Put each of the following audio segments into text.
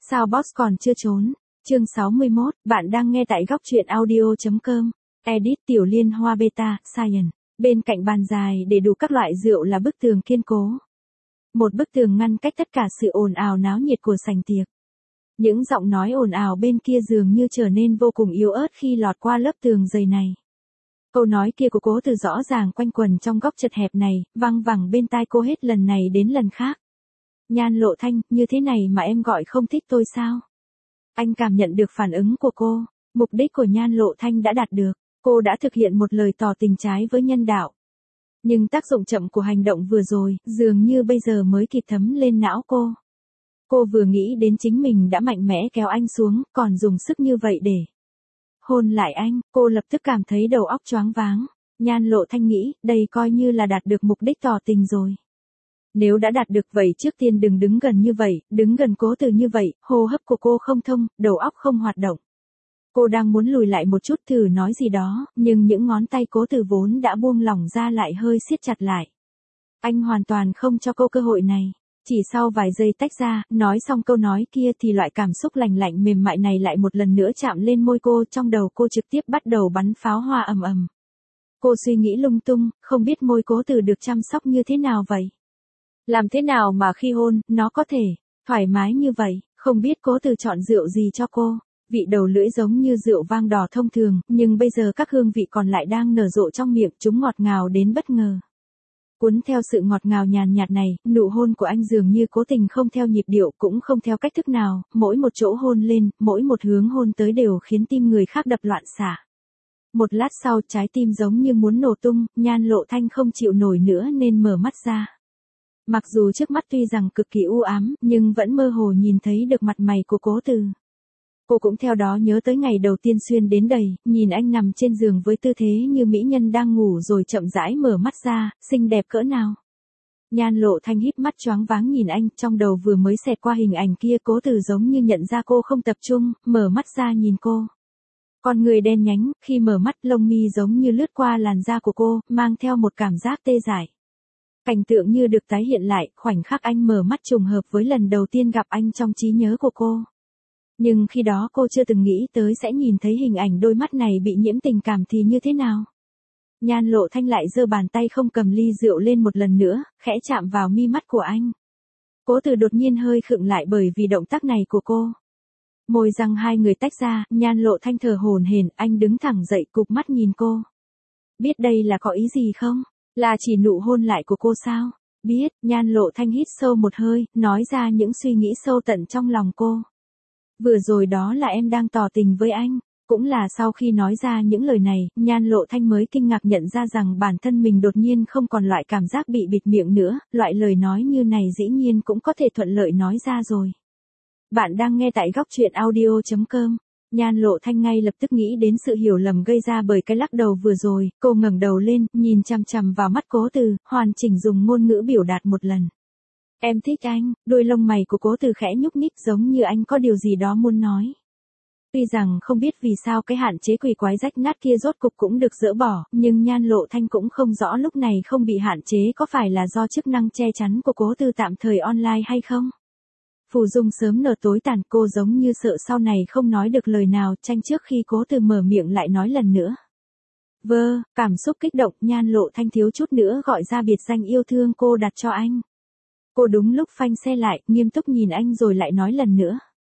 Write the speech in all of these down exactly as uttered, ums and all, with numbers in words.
Sao boss còn chưa trốn? Chương sáu mươi mốt, bạn đang nghe tại góc truyện audio chấm com. Edit Tiểu Liên Hoa Beta, Science. Bên cạnh bàn dài để đủ các loại rượu là bức tường kiên cố. Một bức tường ngăn cách tất cả sự ồn ào náo nhiệt của sảnh tiệc. Những giọng nói ồn ào bên kia dường như trở nên vô cùng yếu ớt khi lọt qua lớp tường dày này. Câu nói kia của Cố Từ rõ ràng quanh quẩn trong góc chật hẹp này, vang vẳng bên tai cô hết lần này đến lần khác. Nhan Lộ Thanh, như thế này mà em gọi không thích tôi sao? Anh cảm nhận được phản ứng của cô, mục đích của Nhan Lộ Thanh đã đạt được, cô đã thực hiện một lời tỏ tình trái với nhân đạo. Nhưng tác dụng chậm của hành động vừa rồi, dường như bây giờ mới kịp thấm lên não cô. Cô vừa nghĩ đến chính mình đã mạnh mẽ kéo anh xuống, còn dùng sức như vậy để hôn lại anh, cô lập tức cảm thấy đầu óc choáng váng. Nhan Lộ Thanh nghĩ, đây coi như là đạt được mục đích tỏ tình rồi. Nếu đã đạt được vậy trước tiên đừng đứng gần như vậy, đứng gần Cố Từ như vậy, hô hấp của cô không thông, đầu óc không hoạt động. Cô đang muốn lùi lại một chút thử nói gì đó, nhưng những ngón tay Cố Từ vốn đã buông lỏng ra lại hơi siết chặt lại. Anh hoàn toàn không cho cô cơ hội này. Chỉ sau vài giây tách ra, nói xong câu nói kia thì loại cảm xúc lành lạnh mềm mại này lại một lần nữa chạm lên môi cô, trong đầu cô trực tiếp bắt đầu bắn pháo hoa ầm ầm. Cô suy nghĩ lung tung, không biết môi Cố Từ được chăm sóc như thế nào vậy? Làm thế nào mà khi hôn, nó có thể thoải mái như vậy, không biết Cố Từ chọn rượu gì cho cô. Vị đầu lưỡi giống như rượu vang đỏ thông thường, nhưng bây giờ các hương vị còn lại đang nở rộ trong miệng, chúng ngọt ngào đến bất ngờ. Cuốn theo sự ngọt ngào nhàn nhạt này, nụ hôn của anh dường như cố tình không theo nhịp điệu cũng không theo cách thức nào, mỗi một chỗ hôn lên, mỗi một hướng hôn tới đều khiến tim người khác đập loạn xạ. Một lát sau trái tim giống như muốn nổ tung, Nhan Lộ Thanh không chịu nổi nữa nên mở mắt ra. Mặc dù trước mắt tuy rằng cực kỳ u ám, nhưng vẫn mơ hồ nhìn thấy được mặt mày của Cố Từ. Cô cũng theo đó nhớ tới ngày đầu tiên xuyên đến đầy, nhìn anh nằm trên giường với tư thế như mỹ nhân đang ngủ rồi chậm rãi mở mắt ra, xinh đẹp cỡ nào. Nhan Lộ Thanh híp mắt choáng váng nhìn anh, trong đầu vừa mới xẹt qua hình ảnh kia, Cố Từ giống như nhận ra cô không tập trung, mở mắt ra nhìn cô. Con người đen nhánh, khi mở mắt lông mi giống như lướt qua làn da của cô, mang theo một cảm giác tê dại. Cảnh tượng như được tái hiện lại, khoảnh khắc anh mở mắt trùng hợp với lần đầu tiên gặp anh trong trí nhớ của cô. Nhưng khi đó cô chưa từng nghĩ tới sẽ nhìn thấy hình ảnh đôi mắt này bị nhiễm tình cảm thì như thế nào. Nhan Lộ Thanh lại giơ bàn tay không cầm ly rượu lên một lần nữa, khẽ chạm vào mi mắt của anh. Cố Từ đột nhiên hơi khựng lại bởi vì động tác này của cô. Môi răng hai người tách ra, Nhan Lộ Thanh thở hổn hển, anh đứng thẳng dậy cụp mắt nhìn cô. Biết đây là có ý gì không? Là chỉ nụ hôn lại của cô sao? Biết, Nhan Lộ Thanh hít sâu một hơi, nói ra những suy nghĩ sâu tận trong lòng cô. Vừa rồi đó là em đang tỏ tình với anh. Cũng là sau khi nói ra những lời này, Nhan Lộ Thanh mới kinh ngạc nhận ra rằng bản thân mình đột nhiên không còn loại cảm giác bị bịt miệng nữa, loại lời nói như này dĩ nhiên cũng có thể thuận lợi nói ra rồi. Bạn đang nghe tại góc truyện audio chấm com. Nhan Lộ Thanh ngay lập tức nghĩ đến sự hiểu lầm gây ra bởi cái lắc đầu vừa rồi, cô ngẩng đầu lên, nhìn chằm chằm vào mắt Cố Từ, hoàn chỉnh dùng ngôn ngữ biểu đạt một lần. Em thích anh, đôi lông mày của Cố Từ khẽ nhúc nhích giống như anh có điều gì đó muốn nói. Tuy rằng không biết vì sao cái hạn chế quỷ quái rách nát kia rốt cục cũng được dỡ bỏ, nhưng Nhan Lộ Thanh cũng không rõ lúc này không bị hạn chế có phải là do chức năng che chắn của Cố Từ tạm thời online hay không. Phù dung sớm nở tối tàn, cô giống như sợ sau này không nói được lời nào, tranh trước khi Cố Từ mở miệng lại nói lần nữa. Vơ, cảm xúc kích động, Nhan Lộ Thanh thiếu chút nữa gọi ra biệt danh yêu thương cô đặt cho anh. Cô đúng lúc phanh xe lại, nghiêm túc nhìn anh rồi lại nói lần nữa.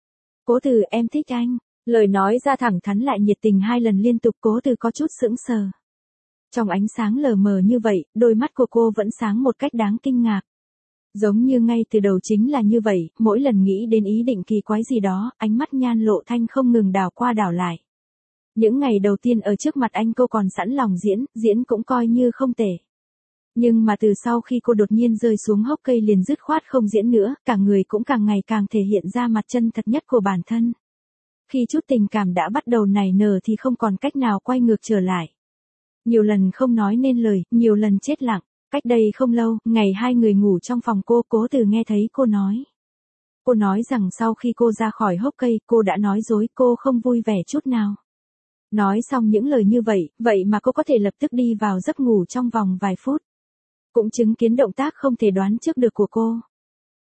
Cố Từ, em thích anh. Lời nói ra thẳng thắn lại nhiệt tình hai lần liên tục, Cố Từ có chút sững sờ. Trong ánh sáng lờ mờ như vậy, đôi mắt của cô vẫn sáng một cách đáng kinh ngạc. Giống như ngay từ đầu chính là như vậy, mỗi lần nghĩ đến ý định kỳ quái gì đó, ánh mắt Nhan Lộ Thanh không ngừng đảo qua đảo lại. Những ngày đầu tiên ở trước mặt anh cô còn sẵn lòng diễn, diễn cũng coi như không tệ. Nhưng mà từ sau khi cô đột nhiên rơi xuống hốc cây liền dứt khoát không diễn nữa, cả người cũng càng ngày càng thể hiện ra mặt chân thật nhất của bản thân. Khi chút tình cảm đã bắt đầu nảy nở thì không còn cách nào quay ngược trở lại. Nhiều lần không nói nên lời, nhiều lần chết lặng. Cách đây không lâu, ngày hai người ngủ trong phòng cô, Cố Từ nghe thấy cô nói. Cô nói rằng sau khi cô ra khỏi hốc cây, cô đã nói dối, cô không vui vẻ chút nào. Nói xong những lời như vậy, vậy mà cô có thể lập tức đi vào giấc ngủ trong vòng vài phút. Cũng chứng kiến động tác không thể đoán trước được của cô.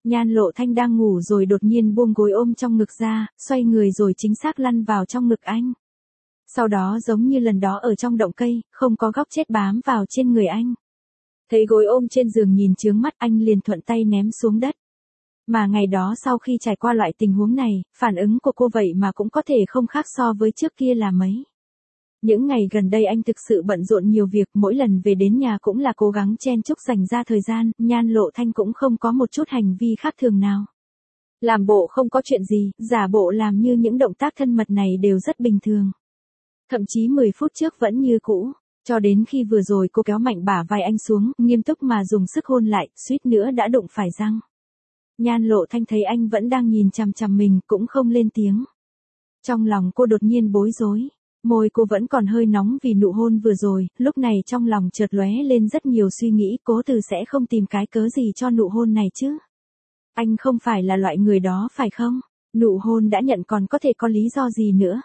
Nhan Lộ Thanh đang ngủ rồi đột nhiên buông gối ôm trong ngực ra, xoay người rồi chính xác lăn vào trong ngực anh. Sau đó giống như lần đó ở trong động cây, không có góc chết bám vào trên người anh. Thấy gối ôm trên giường nhìn chướng mắt, anh liền thuận tay ném xuống đất. Mà ngày đó sau khi trải qua loại tình huống này, phản ứng của cô vậy mà cũng có thể không khác so với trước kia là mấy. Những ngày gần đây anh thực sự bận rộn nhiều việc, mỗi lần về đến nhà cũng là cố gắng chen chúc dành ra thời gian, Nhan Lộ Thanh cũng không có một chút hành vi khác thường nào. Làm bộ không có chuyện gì, giả bộ làm như những động tác thân mật này đều rất bình thường. Thậm chí mười phút trước vẫn như cũ, cho đến khi vừa rồi cô kéo mạnh bả vai anh xuống, nghiêm túc mà dùng sức hôn lại, suýt nữa đã đụng phải răng. Nhan Lộ Thanh thấy anh vẫn đang nhìn chằm chằm mình, cũng không lên tiếng. Trong lòng cô đột nhiên bối rối. Môi cô vẫn còn hơi nóng vì nụ hôn vừa rồi, lúc này trong lòng chợt lóe lên rất nhiều suy nghĩ, Cố Từ sẽ không tìm cái cớ gì cho nụ hôn này chứ. Anh không phải là loại người đó phải không? Nụ hôn đã nhận còn có thể có lý do gì nữa?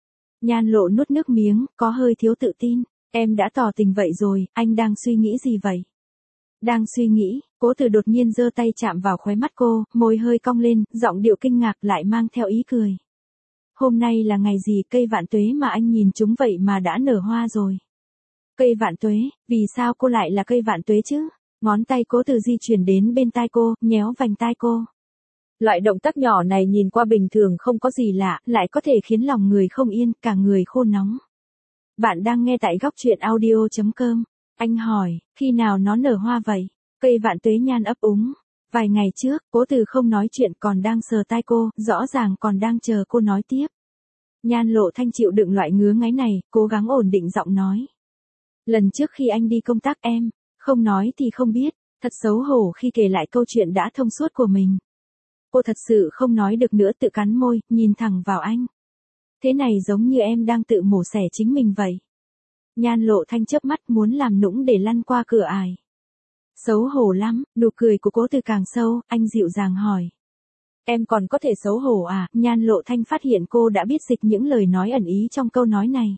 Nhan Lộ nuốt nước miếng, có hơi thiếu tự tin. Em đã tỏ tình vậy rồi, anh đang suy nghĩ gì vậy? Đang suy nghĩ, Cố Từ đột nhiên giơ tay chạm vào khóe mắt cô, môi hơi cong lên, giọng điệu kinh ngạc lại mang theo ý cười. Hôm nay là ngày gì, cây vạn tuế mà anh nhìn chúng vậy mà đã nở hoa rồi. Cây vạn tuế, vì sao cô lại là cây vạn tuế chứ? Ngón tay Cố Từ di chuyển đến bên tai cô, nhéo vành tai cô. Loại động tác nhỏ này nhìn qua bình thường không có gì lạ, lại có thể khiến lòng người không yên, cả người khô nóng. Bạn đang nghe tại góc truyện audio chấm com. Anh hỏi, khi nào nó nở hoa vậy? Cây vạn tuế Nhan ấp úng. Vài ngày trước, Cố Từ không nói chuyện còn đang sờ tai cô, rõ ràng còn đang chờ cô nói tiếp. Nhan Lộ Thanh chịu đựng loại ngứa ngáy này, cố gắng ổn định giọng nói. Lần trước khi anh đi công tác em, không nói thì không biết, thật xấu hổ khi kể lại câu chuyện đã thông suốt của mình. Cô thật sự không nói được nữa, tự cắn môi, nhìn thẳng vào anh. Thế này giống như em đang tự mổ xẻ chính mình vậy. Nhan Lộ Thanh chớp mắt muốn làm nũng để lăn qua cửa ải. Xấu hổ lắm, nụ cười của Cố Từ càng sâu, anh dịu dàng hỏi. Em còn có thể xấu hổ à? Nhan Lộ Thanh phát hiện cô đã biết dịch những lời nói ẩn ý trong câu nói này.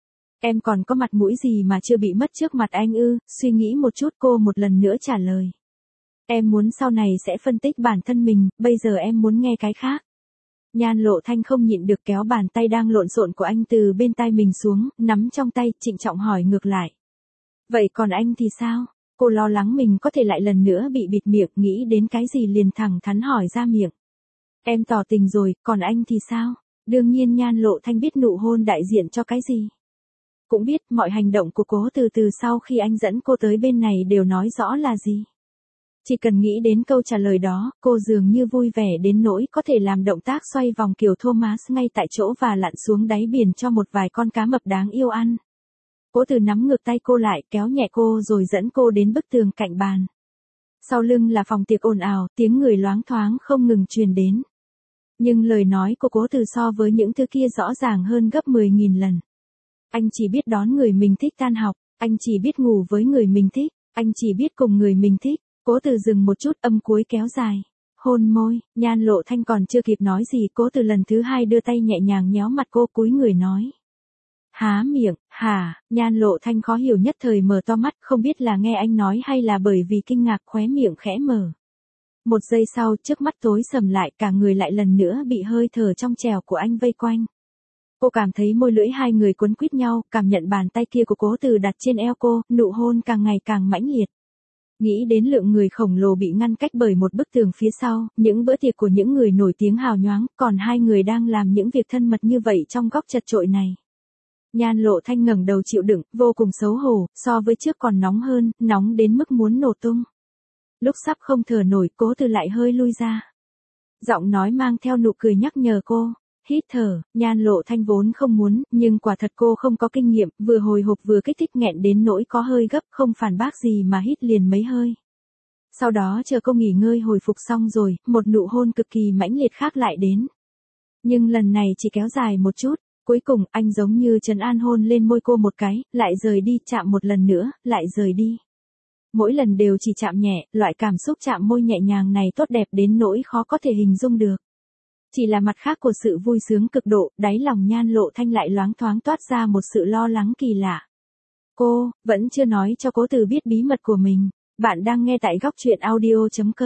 Em còn có mặt mũi gì mà chưa bị mất trước mặt anh ư? Suy nghĩ một chút cô một lần nữa trả lời. Em muốn sau này sẽ phân tích bản thân mình, bây giờ em muốn nghe cái khác. Nhan Lộ Thanh không nhịn được kéo bàn tay đang lộn xộn của anh từ bên tai mình xuống, nắm trong tay, trịnh trọng hỏi ngược lại. Vậy còn anh thì sao? Cô lo lắng mình có thể lại lần nữa bị bịt miệng, nghĩ đến cái gì liền thẳng thắn hỏi ra miệng. Em tỏ tình rồi, còn anh thì sao? Đương nhiên Nhan Lộ Thanh biết nụ hôn đại diện cho cái gì. Cũng biết mọi hành động của Cố Từ từ sau khi anh dẫn cô tới bên này đều nói rõ là gì. Chỉ cần nghĩ đến câu trả lời đó, cô dường như vui vẻ đến nỗi có thể làm động tác xoay vòng kiểu Thomas ngay tại chỗ và lặn xuống đáy biển cho một vài con cá mập đáng yêu ăn. Cố Từ nắm ngược tay cô lại, kéo nhẹ cô rồi dẫn cô đến bức tường cạnh bàn. Sau lưng là phòng tiệc ồn ào, tiếng người loáng thoáng không ngừng truyền đến. Nhưng lời nói của Cố Từ so với những thứ kia rõ ràng hơn gấp mười nghìn lần. Anh chỉ biết đón người mình thích tan học, anh chỉ biết ngủ với người mình thích, anh chỉ biết cùng người mình thích. Cố Từ dừng một chút, âm cuối kéo dài. Hôn môi, Nhan Lộ Thanh còn chưa kịp nói gì, Cố Từ lần thứ hai đưa tay nhẹ nhàng nhéo mặt cô, cúi người nói. Há miệng, hả? Nhan Lộ Thanh khó hiểu nhất thời mở to mắt, không biết là nghe anh nói hay là bởi vì kinh ngạc, khóe miệng khẽ mở. Một giây sau, trước mắt tối sầm lại, cả người lại lần nữa bị hơi thở trong trẻo của anh vây quanh. Cô cảm thấy môi lưỡi hai người quấn quýt nhau, cảm nhận bàn tay kia của Cố Từ đặt trên eo cô, nụ hôn càng ngày càng mãnh liệt. Nghĩ đến lượng người khổng lồ bị ngăn cách bởi một bức tường phía sau, những bữa tiệc của những người nổi tiếng hào nhoáng, còn hai người đang làm những việc thân mật như vậy trong góc chật chội này. Nhan Lộ Thanh ngẩng đầu chịu đựng, vô cùng xấu hổ, so với trước còn nóng hơn, nóng đến mức muốn nổ tung. Lúc sắp không thở nổi, Cố Từ lại hơi lui ra. Giọng nói mang theo nụ cười nhắc nhở cô. Hít thở, Nhan Lộ Thanh vốn không muốn, nhưng quả thật cô không có kinh nghiệm, vừa hồi hộp vừa kích thích nghẹn đến nỗi có hơi gấp, không phản bác gì mà hít liền mấy hơi. Sau đó chờ cô nghỉ ngơi hồi phục xong rồi, một nụ hôn cực kỳ mãnh liệt khác lại đến. Nhưng lần này chỉ kéo dài một chút, cuối cùng anh giống như trấn an hôn lên môi cô một cái, lại rời đi, chạm một lần nữa, lại rời đi. Mỗi lần đều chỉ chạm nhẹ, loại cảm xúc chạm môi nhẹ nhàng này tốt đẹp đến nỗi khó có thể hình dung được. Chỉ là mặt khác của sự vui sướng cực độ, đáy lòng Nhan Lộ Thanh lại loáng thoáng toát ra một sự lo lắng kỳ lạ. Cô, vẫn chưa nói cho Cố Từ biết bí mật của mình. Bạn đang nghe tại góc truyện audio chấm com.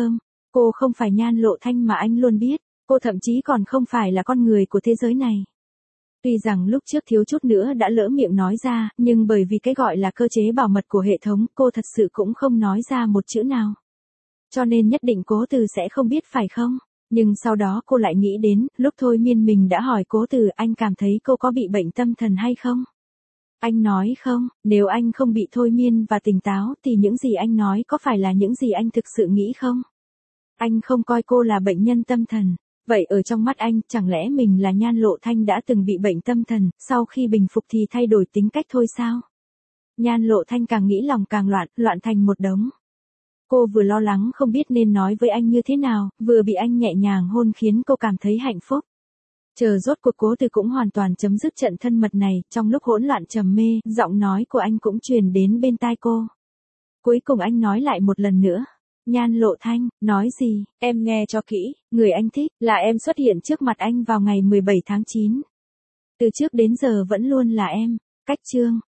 Cô không phải Nhan Lộ Thanh mà anh luôn biết, cô thậm chí còn không phải là con người của thế giới này. Tuy rằng lúc trước thiếu chút nữa đã lỡ miệng nói ra, nhưng bởi vì cái gọi là cơ chế bảo mật của hệ thống, cô thật sự cũng không nói ra một chữ nào. Cho nên nhất định Cố Từ sẽ không biết phải không? Nhưng sau đó cô lại nghĩ đến, lúc thôi miên mình đã hỏi Cố Từ anh cảm thấy cô có bị bệnh tâm thần hay không? Anh nói không, nếu anh không bị thôi miên và tỉnh táo thì những gì anh nói có phải là những gì anh thực sự nghĩ không? Anh không coi cô là bệnh nhân tâm thần. Vậy ở trong mắt anh, chẳng lẽ mình là Nhan Lộ Thanh đã từng bị bệnh tâm thần, sau khi bình phục thì thay đổi tính cách thôi sao? Nhan Lộ Thanh càng nghĩ lòng càng loạn, loạn thành một đống. Cô vừa lo lắng không biết nên nói với anh như thế nào, vừa bị anh nhẹ nhàng hôn khiến cô cảm thấy hạnh phúc. Chờ rốt cuộc Cố Từ cũng hoàn toàn chấm dứt trận thân mật này, trong lúc hỗn loạn trầm mê, giọng nói của anh cũng truyền đến bên tai cô. Cuối cùng anh nói lại một lần nữa. Nhan Lộ Thanh, nói gì, em nghe cho kỹ, người anh thích, là em xuất hiện trước mặt anh vào ngày mười bảy tháng chín. Từ trước đến giờ vẫn luôn là em, cách chương.